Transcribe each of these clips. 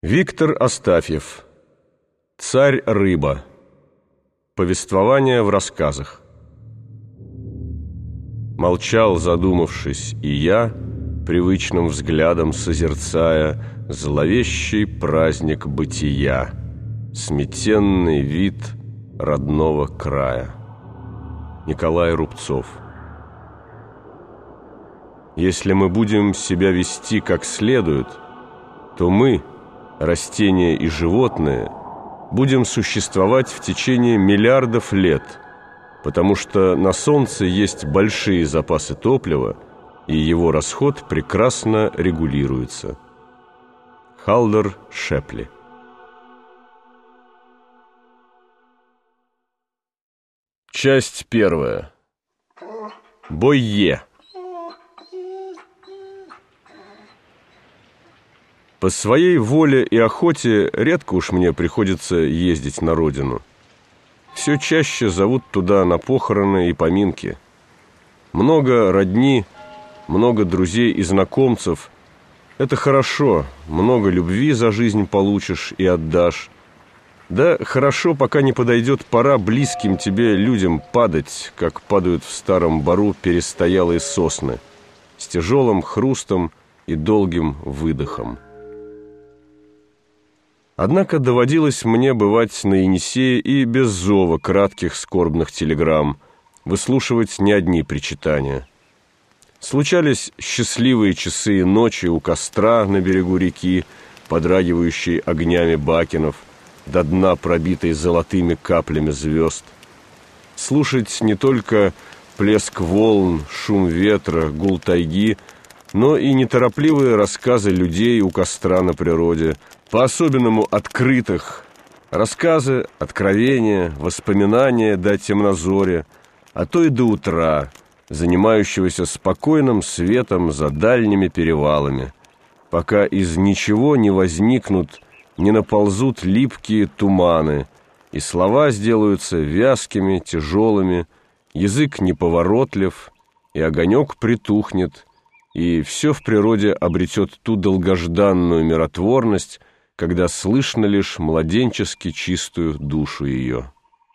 Виктор Астафьев. «Царь-рыба». Повествование в рассказах. Молчал, задумавшись, и я, привычным взглядом созерцая зловещий праздник бытия, сметенный вид родного края. Николай Рубцов. Если мы будем себя вести как следует, то мы, растения и животные, будем существовать в течение миллиардов лет, потому что на Солнце есть большие запасы топлива, и его расход прекрасно регулируется. Халдер Шепли. Часть первая. Бойе. По своей воле и охоте редко уж мне приходится ездить на родину. Все чаще зовут туда на похороны и поминки. Много родни, много друзей и знакомцев. Это хорошо, много любви за жизнь получишь и отдашь. Да хорошо, пока не подойдет пора близким тебе людям падать, как падают в старом бору перестоялые сосны, с тяжелым хрустом и долгим выдохом. Однако доводилось мне бывать на Енисее и без зова кратких скорбных телеграмм, выслушивать не одни причитания. Случались счастливые часы и ночи у костра на берегу реки, подрагивающей огнями бакенов, до дна пробитой золотыми каплями звезд. Слушать не только плеск волн, шум ветра, гул тайги, но и неторопливые рассказы людей у костра на природе, по-особенному открытых, рассказы, откровения, воспоминания до темнозоря, а то и до утра, занимающегося спокойным светом за дальними перевалами, пока из ничего не возникнут, не наползут липкие туманы, и слова сделаются вязкими, тяжелыми, язык неповоротлив, и огонек притухнет, и все в природе обретет ту долгожданную миротворность, когда слышно лишь младенчески чистую душу ее.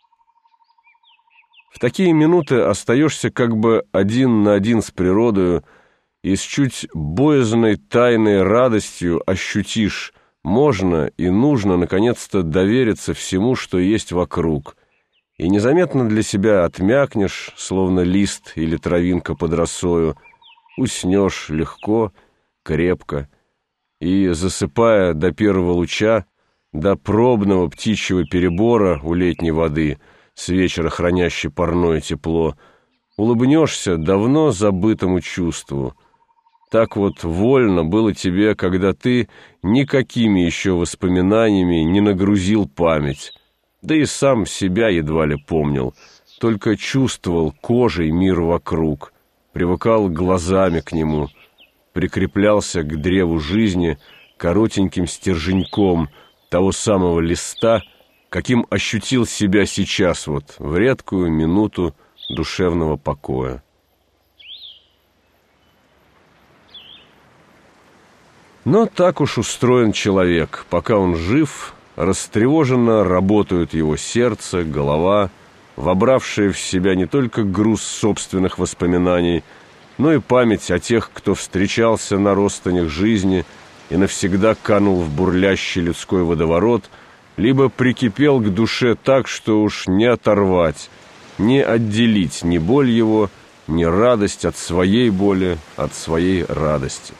В такие минуты остаешься как бы один на один с природою, и с чуть боязной тайной радостью ощутишь, можно и нужно наконец-то довериться всему, что есть вокруг, и незаметно для себя отмякнешь, словно лист или травинка под росою, уснешь легко, крепко, и, засыпая до первого луча, до пробного птичьего перебора у летней воды, с вечера хранящей парное тепло, улыбнешься давно забытому чувству. Так вот вольно было тебе, когда ты никакими еще воспоминаниями не нагрузил память, да и сам себя едва ли помнил, только чувствовал кожей мир вокруг, привыкал глазами к нему, прикреплялся к древу жизни коротеньким стерженьком того самого листа, каким ощутил себя сейчас вот в редкую минуту душевного покоя. Но так уж устроен человек. Пока он жив, растревоженно работают его сердце, голова, вобравшие в себя не только груз собственных воспоминаний, но и память о тех, кто встречался на ростанях жизни и навсегда канул в бурлящий людской водоворот, либо прикипел к душе так, что уж не оторвать, не отделить ни боль его, ни радость от своей боли, от своей радости.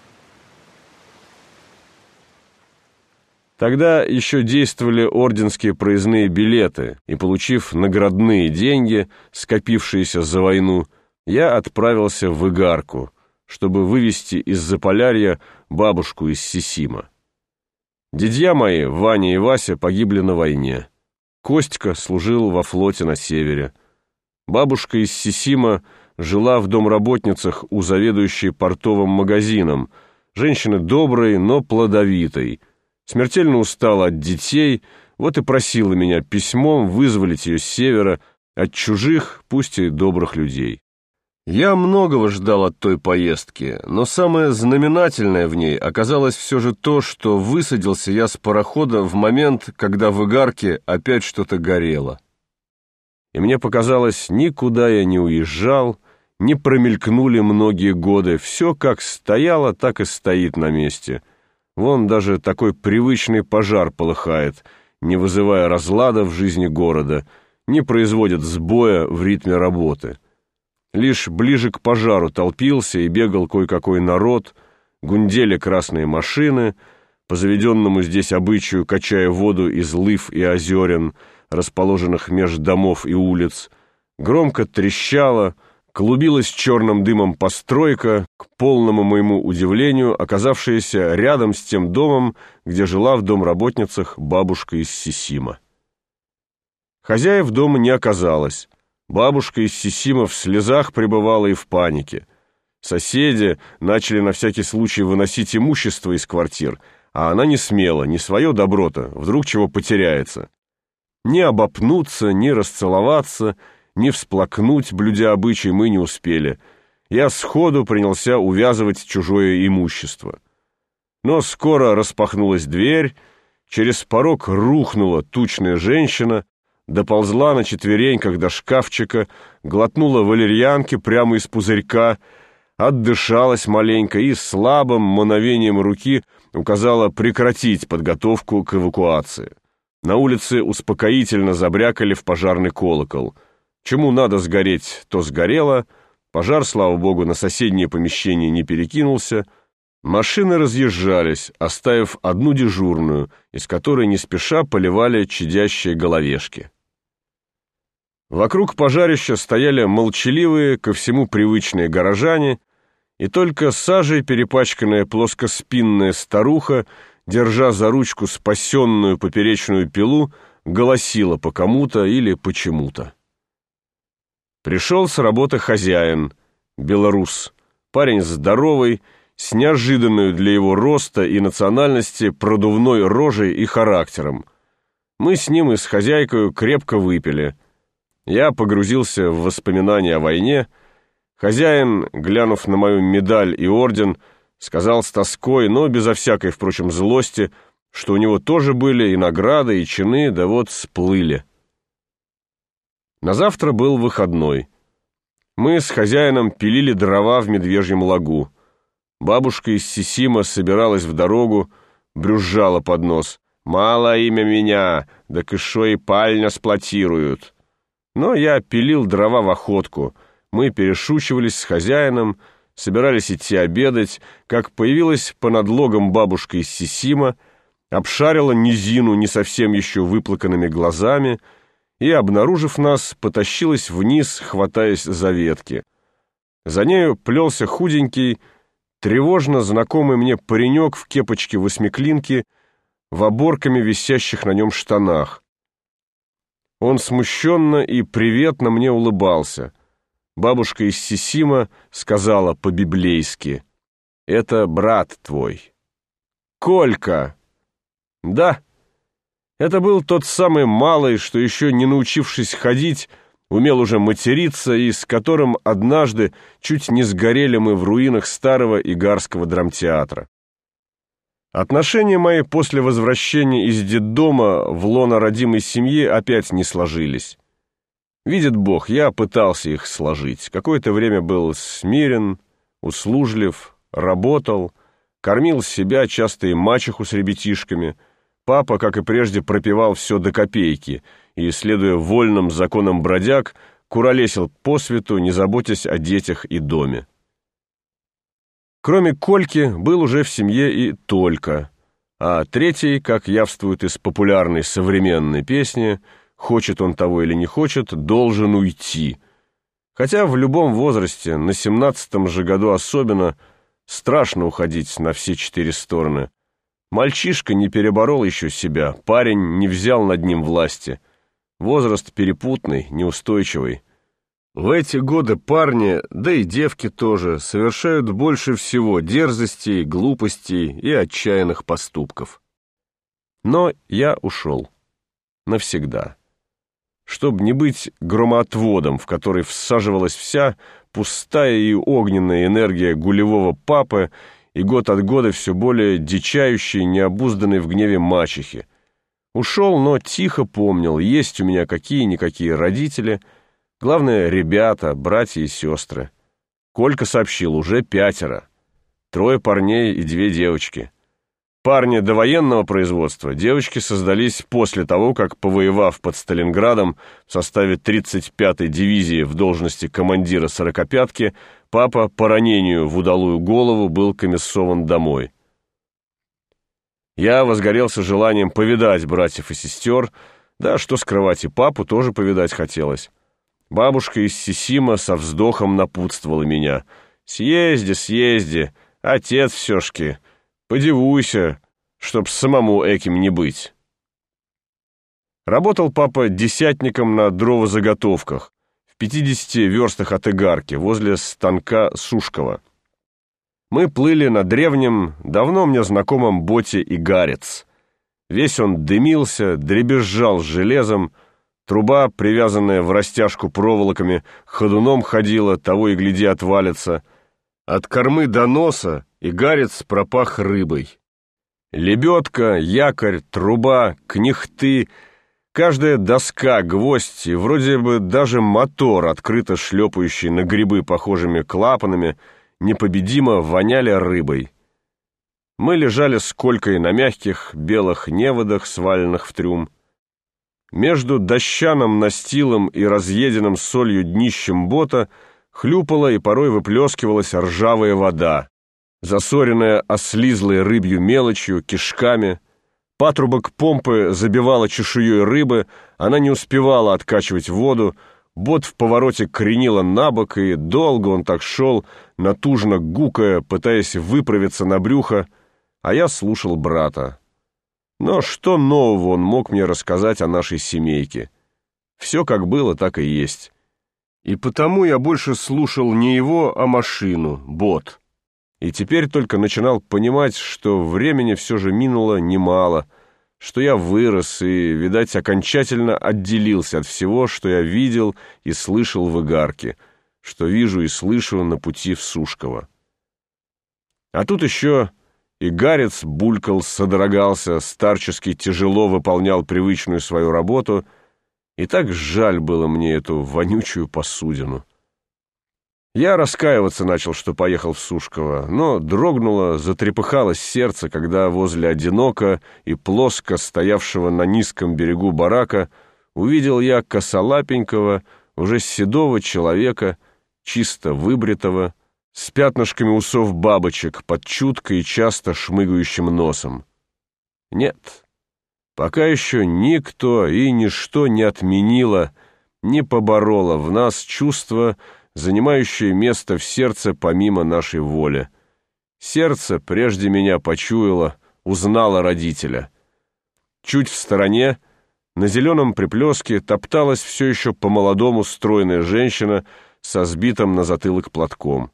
Тогда еще действовали орденские проездные билеты, и, получив наградные деньги, скопившиеся за войну, я отправился в Игарку, чтобы вывезти из Заполярья бабушку из Сисима. Дядья мои, Ваня и Вася, погибли на войне. Костька служил во флоте на севере. Бабушка из Сисима жила в домработницах у заведующей портовым магазином, женщины доброй, но плодовитой. Смертельно устала от детей, вот и просила меня письмом вызволить ее с севера от чужих, пусть и добрых людей. Я многого ждал от той поездки, но самое знаменательное в ней оказалось все же то, что высадился я с парохода в момент, когда в игарке опять что-то горело. И мне показалось, никуда я не уезжал, не промелькнули многие годы, все как стояло, так и стоит на месте. Вон даже такой привычный пожар полыхает, не вызывая разлада в жизни города, не производит сбоя в ритме работы. Лишь ближе к пожару толпился и бегал кое-какой народ, гундели красные машины, по заведенному здесь обычаю качая воду из лыв и озерен, расположенных меж домов и улиц, громко трещала, клубилась черным дымом постройка, к полному моему удивлению, оказавшаяся рядом с тем домом, где жила в домработницах бабушка из Сисима. Хозяев дома не оказалось. Бабушка из Сисима в слезах пребывала и в панике. Соседи начали на всякий случай выносить имущество из квартир, а она не смела, не свое добро-то, вдруг чего потеряется. Ни обопнуться, ни расцеловаться, ни всплакнуть, блюдя обычай, мы не успели. Я сходу принялся увязывать чужое имущество. Но скоро распахнулась дверь, через порог рухнула тучная женщина, доползла на четвереньках до шкафчика, глотнула валерьянки прямо из пузырька, отдышалась маленько и слабым мановением руки указала прекратить подготовку к эвакуации. На улице успокоительно забрякали в пожарный колокол. Чему надо сгореть, то сгорело, пожар, слава богу, на соседнее помещение не перекинулся. Машины разъезжались, оставив одну дежурную, из которой не спеша поливали чадящие головешки. Вокруг пожарища стояли молчаливые, ко всему привычные горожане, и только сажей перепачканная плоскоспинная старуха, держа за ручку спасенную поперечную пилу, голосила по кому-то или почему-то. Пришел с работы хозяин, белорус, парень здоровый, с неожиданной для его роста и национальности продувной рожей и характером. Мы с ним и с хозяйкой крепко выпили. Я погрузился в воспоминания о войне. Хозяин, глянув на мою медаль и орден, сказал с тоской, но безо всякой, впрочем, злости, что у него тоже были и награды, и чины, да вот сплыли. На завтра был выходной. Мы с хозяином пилили дрова в Медвежьем лагу. Бабушка из Сисима собиралась в дорогу, брюзжала под нос. «Мало имя меня, да кышо и пальня сплотируют». Но я пилил дрова в охотку. Мы перешучивались с хозяином, собирались идти обедать, как появилась по надлогам бабушка из Сисима, обшарила низину не совсем еще выплаканными глазами и, обнаружив нас, потащилась вниз, хватаясь за ветки. За нею плелся худенький, тревожно знакомый мне паренек в кепочке восьмиклинки, в оборками висящих на нем штанах. Он смущенно и приветно мне улыбался. Бабушка из Сисима сказала по-библейски: «Это брат твой». «Колька!» «Да, это был тот самый малый, что еще не научившись ходить, умел уже материться и с которым однажды чуть не сгорели мы в руинах старого Игарского драмтеатра. Отношения мои после возвращения из детдома в лоно родимой семьи опять не сложились. Видит Бог, я пытался их сложить. Какое-то время был смирен, услужлив, работал, кормил себя, часто и мачеху с ребятишками. Папа, как и прежде, пропивал все до копейки и, следуя вольным законам бродяг, куролесил по свету, не заботясь о детях и доме. Кроме Кольки, был уже в семье и Толька, а третий, как явствует из популярной современной песни, хочет он того или не хочет, должен уйти. Хотя в любом возрасте, на 17-м же году особенно, страшно уходить на все 4 стороны. Мальчишка не переборол еще себя, парень не взял над ним власти. Возраст перепутный, неустойчивый. В эти годы парни, да и девки тоже, совершают больше всего дерзостей, глупостей и отчаянных поступков. Но я ушел. Навсегда. чтобы не быть громоотводом, в который всаживалась вся пустая и огненная энергия гулевого папы и год от года все более дичающей, необузданной в гневе мачехи. Ушел, но тихо помнил, есть у меня какие-никакие родители, главное, ребята, братья и сестры. Колька сообщил, уже 5, 3 парней и 2 девочки. Парни довоенного производства, девочки создались после того, как, повоевав под Сталинградом в составе 35-й дивизии в должности командира сорокопятки, папа по ранению в удалую голову был комиссован домой. Я возгорелся желанием повидать братьев и сестер, да, что скрывать, и папу тоже повидать хотелось. Бабушка из Сисима со вздохом напутствовала меня. «Съезди, съезди, отец все-шки, подивуйся, чтоб самому эким не быть». Работал папа десятником на дровозаготовках в 50 верстах от Игарки, возле станка Сушкова. Мы плыли на древнем, давно мне знакомом боте «Игарец». Весь он дымился, дребезжал железом, труба, привязанная в растяжку проволоками, ходуном ходила, того и гляди отвалится. От кормы до носа «Игарец» пропах рыбой. Лебедка, якорь, труба, кнехты, каждая доска, гвоздь и вроде бы даже мотор, открыто шлепающий на грибы похожими клапанами, непобедимо воняли рыбой. Мы лежали с Колькой на мягких белых неводах, сваленных в трюм. Между дощаным настилом и разъеденным солью днищем бота хлюпала и порой выплескивалась ржавая вода, засоренная ослизлой рыбью мелочью, кишками. Патрубок помпы забивала чешуей рыбы, она не успевала откачивать воду, бот в повороте кренило на бок, и долго он так шел, натужно гукая, пытаясь выправиться на брюхо, а я слушал брата. Но что нового он мог мне рассказать о нашей семейке? Все как было, так и есть. И потому я больше слушал не его, а машину, бот. И теперь только начинал понимать, что времени все же минуло немало, что я вырос и, видать, окончательно отделился от всего, что я видел и слышал в Игарке, что вижу и слышу на пути в Сушково. А тут еще Игарец булькал, содрогался, старчески тяжело выполнял привычную свою работу, и так жаль было мне эту вонючую посудину. Я раскаиваться начал, что поехал в Сушково, но дрогнуло, затрепыхалось сердце, когда возле одиноко и плоско стоявшего на низком берегу барака увидел я косолапенького, уже седого человека, чисто выбритого, с пятнышками усов бабочек под чутко и часто шмыгающим носом. Нет, пока еще никто и ничто не отменило, не побороло в нас чувство, занимающее место в сердце помимо нашей воли. Сердце прежде меня почуяло, узнало родителя. Чуть в стороне, на зеленом приплеске, топталась все еще по-молодому стройная женщина со сбитым на затылок платком.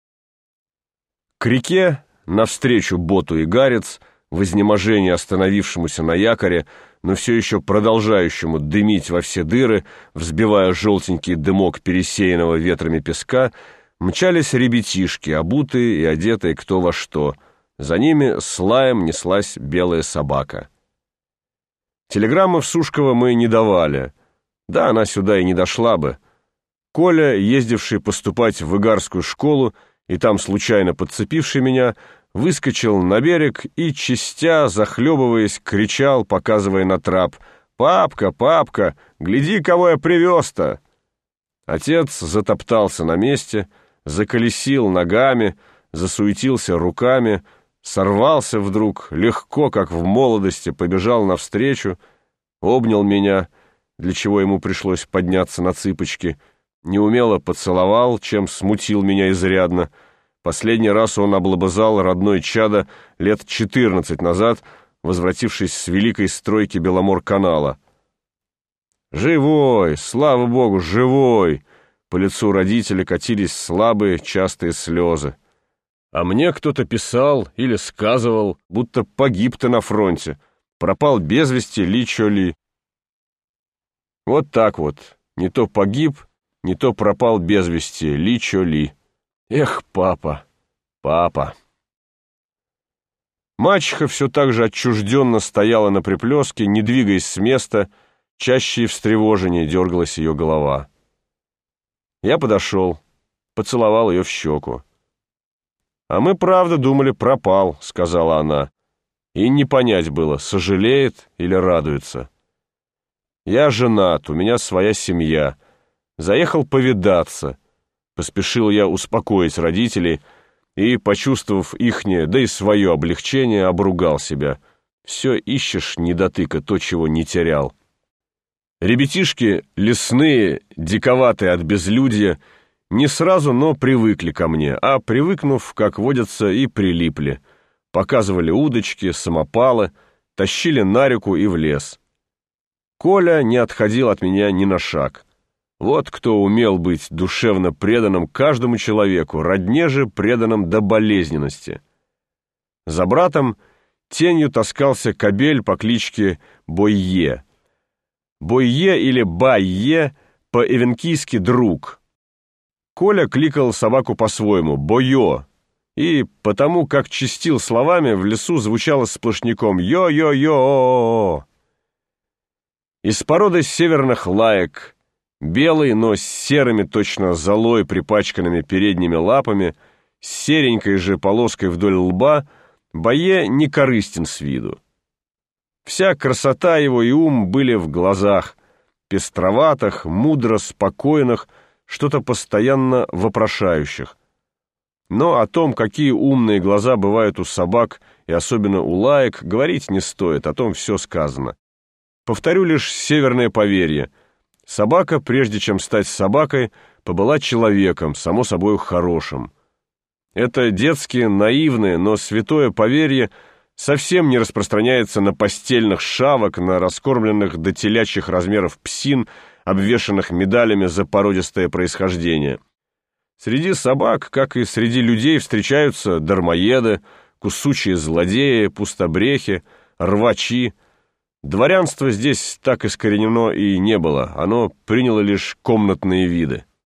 К реке, навстречу боту «Игарец», в изнеможении остановившемуся на якоре, но все еще продолжающему дымить во все дыры, взбивая желтенький дымок пересеянного ветрами песка, мчались ребятишки, обутые и одетые кто во что. За ними с лаем неслась белая собака. Телеграммы в Сушково мы не давали. Да, она сюда и не дошла бы. Коля, ездивший поступать в Игарскую школу и там случайно подцепивший меня, выскочил на берег и, чистя, захлебываясь, кричал, показывая на трап: «Папка, папка, гляди, кого я привез-то!» Отец затоптался на месте, заколесил ногами, засуетился руками, сорвался вдруг, легко, как в молодости, побежал навстречу, обнял меня, для чего ему пришлось подняться на цыпочки, неумело поцеловал, чем смутил меня изрядно. Последний раз он облобызал родной чадо лет 14 назад, возвратившись с великой стройки Беломор-канала. «Живой! Слава Богу, живой!» По лицу родителя катились слабые, частые слезы. А мне кто-то писал или сказывал, будто погиб ты на фронте, пропал без вести ли чё ли. Вот так вот. Не то погиб, не то пропал без вести. Ли чо ли. Эх, папа, папа. Мачеха все так же отчужденно стояла на приплеске, не двигаясь с места, чаще и встревоженнее дергалась ее голова. Я подошел, поцеловал ее в щеку. «А мы, правда, думали, пропал», — сказала она. И не понять было, сожалеет или радуется. «Я женат, у меня своя семья. Заехал повидаться». Поспешил я успокоить родителей и, почувствовав ихнее, да и свое облегчение, обругал себя. Все ищешь недотыка, то, чего не терял. Ребятишки лесные, диковатые от безлюдья, не сразу, но привыкли ко мне, а привыкнув, как водятся, и прилипли. Показывали удочки, самопалы, тащили на реку и в лес. Коля не отходил от меня ни на шаг. Вот кто умел быть душевно преданным каждому человеку, родне же преданным до болезненности. За братом тенью таскался кобель по кличке Бойе. Бойе или Байе по-эвенкийски «друг». Коля кликал собаку по-своему «Бойо», и потому, как чистил словами, в лесу звучало сплошняком «Йо-йо-йо-о-о-о». Из породы северных лаек, белый, но с серыми точно золой припачканными передними лапами, с серенькой же полоской вдоль лба, Бойе не корыстен с виду. Вся красота его и ум были в глазах, пестроватых, мудро спокойных, что-то постоянно вопрошающих. Но о том, какие умные глаза бывают у собак, и особенно у лаек, говорить не стоит, о том все сказано. Повторю лишь северное поверье. Собака, прежде чем стать собакой, побыла человеком, само собой хорошим. Это детские, наивные, но святое поверье совсем не распространяется на постельных шавок, на раскормленных до телячьих размеров псин, обвешанных медалями за породистое происхождение. Среди собак, как и среди людей, встречаются дармоеды, кусучие злодеи, пустобрехи, рвачи. Дворянство здесь так искоренено и не было, оно приняло лишь комнатные виды.